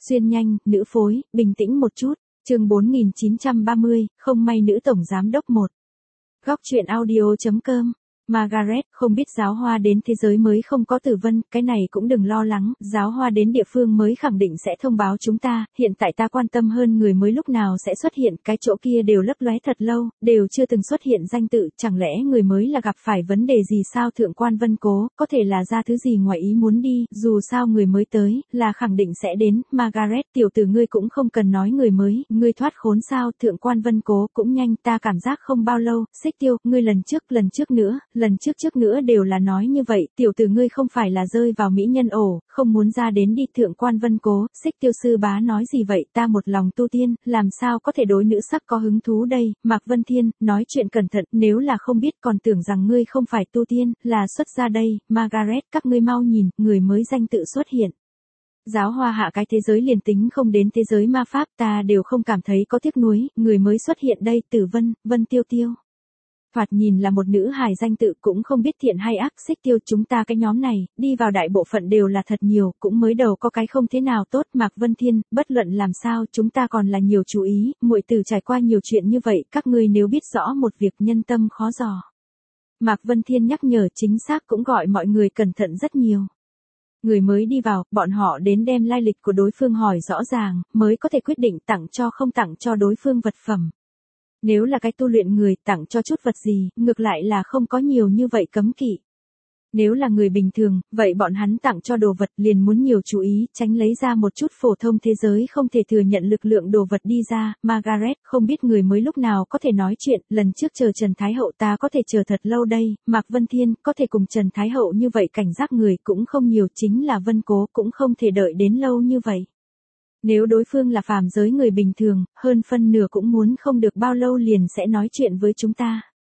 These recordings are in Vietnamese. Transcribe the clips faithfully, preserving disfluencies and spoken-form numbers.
Xuyên nhanh, nữ phối, bình tĩnh một chút. Chương bốn nghìn chín trăm ba mươi, không may nữ tổng giám đốc một. Góc truyện audio.com. Margaret, không biết giáo hoa đến thế giới mới không có tử vân, cái này cũng đừng lo lắng, giáo hoa đến địa phương mới khẳng định sẽ thông báo chúng ta, hiện tại ta quan tâm hơn người mới lúc nào sẽ xuất hiện, cái chỗ kia đều lấp lóe thật lâu, đều chưa từng xuất hiện danh tự, chẳng lẽ người mới là gặp phải vấn đề gì sao? Thượng quan Vân Cố, có thể là ra thứ gì ngoài ý muốn đi, dù sao người mới tới, là khẳng định sẽ đến. Margaret, tiểu tử ngươi cũng không cần nói người mới, ngươi thoát khốn sao? Thượng quan Vân Cố, cũng nhanh, ta cảm giác không bao lâu. Xích Tiêu, ngươi lần trước, lần trước nữa, lần trước trước nữa đều là nói như vậy, tiểu tử ngươi không phải là rơi vào mỹ nhân ổ, không muốn ra đến đi. Thượng quan Vân Cố, Xích Tiêu sư bá nói gì vậy, ta một lòng tu tiên, làm sao có thể đối nữ sắc có hứng thú đây? Mạc Vân Thiên, nói chuyện cẩn thận, nếu là không biết còn tưởng rằng ngươi không phải tu tiên, là xuất gia đây. Margaret, các ngươi mau nhìn, người mới danh tự xuất hiện. Giáo hoa hạ cái thế giới liền tính không đến thế giới ma pháp ta đều không cảm thấy có tiếc nuối, người mới xuất hiện đây. Tử Vân, Vân Tiêu Tiêu. Thoạt nhìn là một nữ hài danh tự cũng không biết thiện hay ác. Xích Tiêu, chúng ta cái nhóm này, đi vào đại bộ phận đều là thật nhiều, cũng mới đầu có cái không thế nào tốt. Mạc Vân Thiên, bất luận làm sao chúng ta còn là nhiều chú ý, muội tử trải qua nhiều chuyện như vậy, các ngươi nếu biết rõ một việc nhân tâm khó dò. Mạc Vân Thiên nhắc nhở chính xác cũng gọi mọi người cẩn thận rất nhiều. Người mới đi vào, bọn họ đến đem lai lịch của đối phương hỏi rõ ràng, mới có thể quyết định tặng cho không tặng cho đối phương vật phẩm. Nếu là cái tu luyện người, tặng cho chút vật gì, ngược lại là không có nhiều như vậy cấm kỵ. Nếu là người bình thường, vậy bọn hắn tặng cho đồ vật liền muốn nhiều chú ý, tránh lấy ra một chút phổ thông thế giới không thể thừa nhận lực lượng đồ vật đi ra. Margaret, không biết người mới lúc nào có thể nói chuyện, lần trước chờ Trần Thái Hậu ta có thể chờ thật lâu đây. Mạc Vân Thiên, có thể cùng Trần Thái Hậu như vậy cảnh giác người cũng không nhiều, chính là Vân Cố cũng không thể đợi đến lâu như vậy. Nếu đối phương là phàm giới người bình thường, hơn phân nửa cũng muốn không được bao lâu liền sẽ nói chuyện với chúng ta.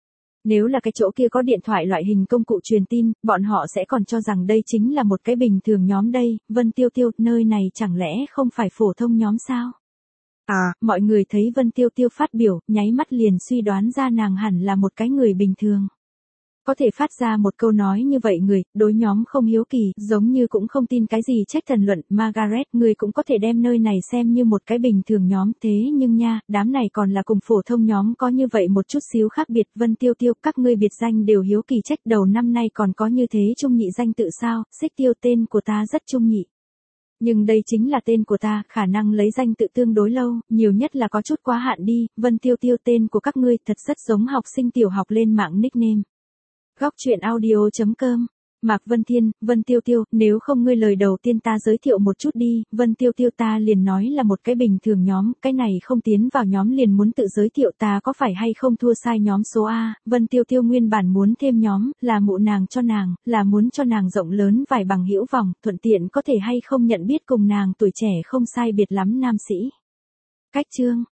Nếu là cái chỗ kia có điện thoại loại hình công cụ truyền tin, bọn họ sẽ còn cho rằng đây chính là một cái bình thường nhóm đây. Vân Tiêu Tiêu, nơi này chẳng lẽ không phải phổ thông nhóm sao? À, mọi người thấy Vân Tiêu Tiêu phát biểu, nháy mắt liền suy đoán ra nàng hẳn là một cái người bình thường. Có thể phát ra một câu nói như vậy người, đối nhóm không hiếu kỳ, giống như cũng không tin cái gì trách thần luận. Margaret, người cũng có thể đem nơi này xem như một cái bình thường nhóm, thế nhưng nha, đám này còn là cùng phổ thông nhóm có như vậy một chút xíu khác biệt. Vân Tiêu Tiêu, các ngươi biệt danh đều hiếu kỳ trách, đầu năm nay còn có như thế trung nhị danh tự sao? Xích Tiêu, tên của ta rất trung nhị. Nhưng đây chính là tên của ta, khả năng lấy danh tự tương đối lâu, nhiều nhất là có chút quá hạn đi. Vân Tiêu Tiêu, tên của các ngươi thật rất giống học sinh tiểu học lên mạng nickname. Góc truyện audio.com. Mạc Vân Thiên, Vân Tiêu Tiêu, nếu không ngươi lời đầu tiên ta giới thiệu một chút đi. Vân Tiêu Tiêu, ta liền nói là một cái bình thường nhóm, cái này không tiến vào nhóm liền muốn tự giới thiệu, ta có phải hay không thua sai nhóm số A? Vân Tiêu Tiêu nguyên bản muốn thêm nhóm, là mụ nàng cho nàng, là muốn cho nàng rộng lớn vài bằng hữu vòng, thuận tiện có thể hay không nhận biết cùng nàng tuổi trẻ không sai biệt lắm nam sĩ. Cách chương.